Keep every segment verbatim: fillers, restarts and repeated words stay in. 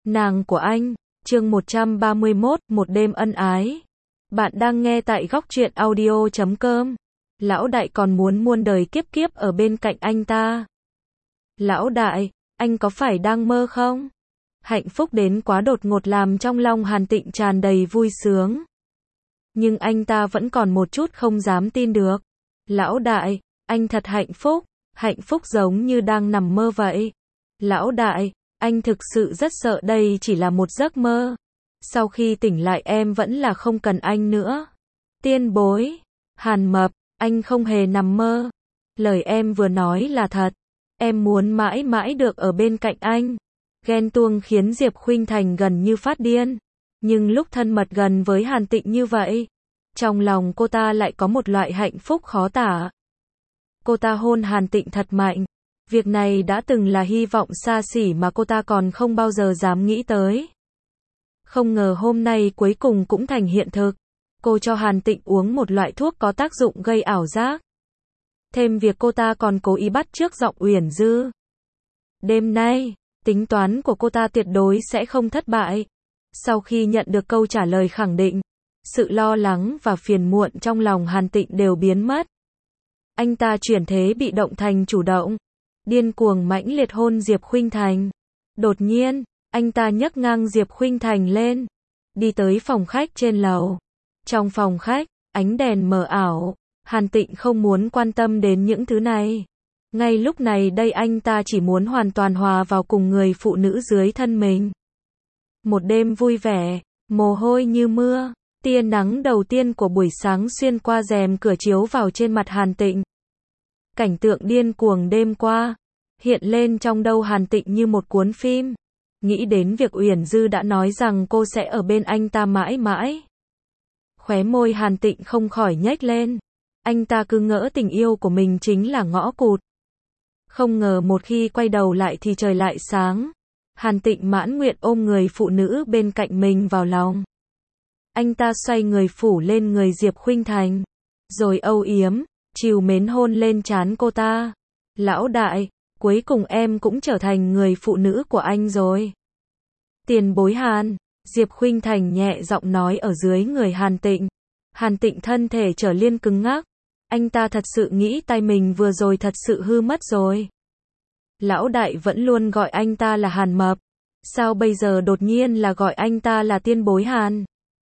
Nàng của anh, chương một trăm ba mươi mốt, một đêm ân ái. Bạn đang nghe tại góc truyện audio chấm com. Lão đại còn muốn muôn đời kiếp kiếp ở bên cạnh anh ta. Lão đại, anh có phải đang mơ không? Hạnh phúc đến quá đột ngột làm trong lòng Hàn Tịnh tràn đầy vui sướng. Nhưng anh ta vẫn còn một chút không dám tin được. Lão đại, anh thật hạnh phúc, hạnh phúc giống như đang nằm mơ vậy. Lão đại, anh thực sự rất sợ đây chỉ là một giấc mơ. Sau khi tỉnh lại em vẫn là không cần anh nữa. Tiên bối, Hàn Mập, anh không hề nằm mơ. Lời em vừa nói là thật. Em muốn mãi mãi được ở bên cạnh anh. Ghen tuông khiến Diệp Khuynh Thành gần như phát điên. Nhưng lúc thân mật gần với Hàn Tịnh như vậy, trong lòng cô ta lại có một loại hạnh phúc khó tả. Cô ta hôn Hàn Tịnh thật mạnh. Việc này đã từng là hy vọng xa xỉ mà cô ta còn không bao giờ dám nghĩ tới. Không ngờ hôm nay cuối cùng cũng thành hiện thực. Cô cho Hàn Tịnh uống một loại thuốc có tác dụng gây ảo giác. Thêm việc cô ta còn cố ý bắt chước giọng Uyển Dư. Đêm nay, tính toán của cô ta tuyệt đối sẽ không thất bại. Sau khi nhận được câu trả lời khẳng định, sự lo lắng và phiền muộn trong lòng Hàn Tịnh đều biến mất. Anh ta chuyển thế bị động thành chủ động, điên cuồng mãnh liệt hôn Diệp Khuynh Thành. Đột nhiên, anh ta nhấc ngang Diệp Khuynh Thành lên, đi tới phòng khách trên lầu. Trong phòng khách, ánh đèn mờ ảo, Hàn Tịnh không muốn quan tâm đến những thứ này. Ngay lúc này đây anh ta chỉ muốn hoàn toàn hòa vào cùng người phụ nữ dưới thân mình. Một đêm vui vẻ, mồ hôi như mưa, tia nắng đầu tiên của buổi sáng xuyên qua rèm cửa chiếu vào trên mặt Hàn Tịnh. Cảnh tượng điên cuồng đêm qua hiện lên trong đầu Hàn Tịnh như một cuốn phim. Nghĩ đến việc Uyển Dư đã nói rằng cô sẽ ở bên anh ta mãi mãi, khóe môi Hàn Tịnh không khỏi nhếch lên. Anh ta cứ ngỡ tình yêu của mình chính là ngõ cụt. Không ngờ một khi quay đầu lại thì trời lại sáng. Hàn Tịnh mãn nguyện ôm người phụ nữ bên cạnh mình vào lòng. Anh ta xoay người phủ lên người Diệp Khuynh Thành, rồi âu yếm, trìu mến hôn lên trán cô ta. Lão đại, cuối cùng em cũng trở thành người phụ nữ của anh rồi. Tiền bối Hàn, Diệp Khuynh Thành nhẹ giọng nói ở dưới người Hàn Tịnh. Hàn Tịnh thân thể trở liên cứng ngắc. Anh ta thật sự nghĩ tay mình vừa rồi thật sự hư mất rồi. Lão đại vẫn luôn gọi anh ta là Hàn Mập. Sao bây giờ đột nhiên là gọi anh ta là tiên bối Hàn?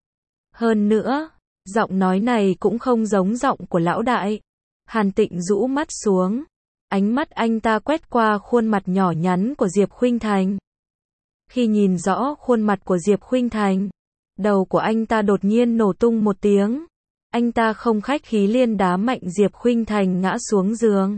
Hơn nữa, giọng nói này cũng không giống giọng của lão đại. Hàn Tịnh rũ mắt xuống. Ánh mắt anh ta quét qua khuôn mặt nhỏ nhắn của Diệp Khuynh Thành. Khi nhìn rõ khuôn mặt của Diệp Khuynh Thành, đầu của anh ta đột nhiên nổ tung một tiếng. Anh ta không khách khí liên đá mạnh Diệp Khuynh Thành ngã xuống giường.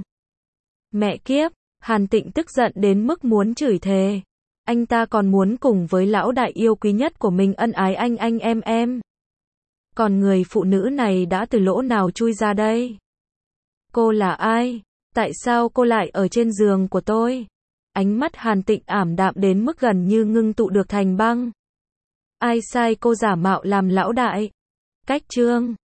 Mẹ kiếp, Hàn Tịnh tức giận đến mức muốn chửi thề. Anh ta còn muốn cùng với lão đại yêu quý nhất của mình ân ái anh anh em em. Còn người phụ nữ này đã từ lỗ nào chui ra đây? Cô là ai? Tại sao cô lại ở trên giường của tôi? Ánh mắt Hàn Tịnh ảm đạm đến mức gần như ngưng tụ được thành băng. Ai sai cô giả mạo làm lão đại? Cách chương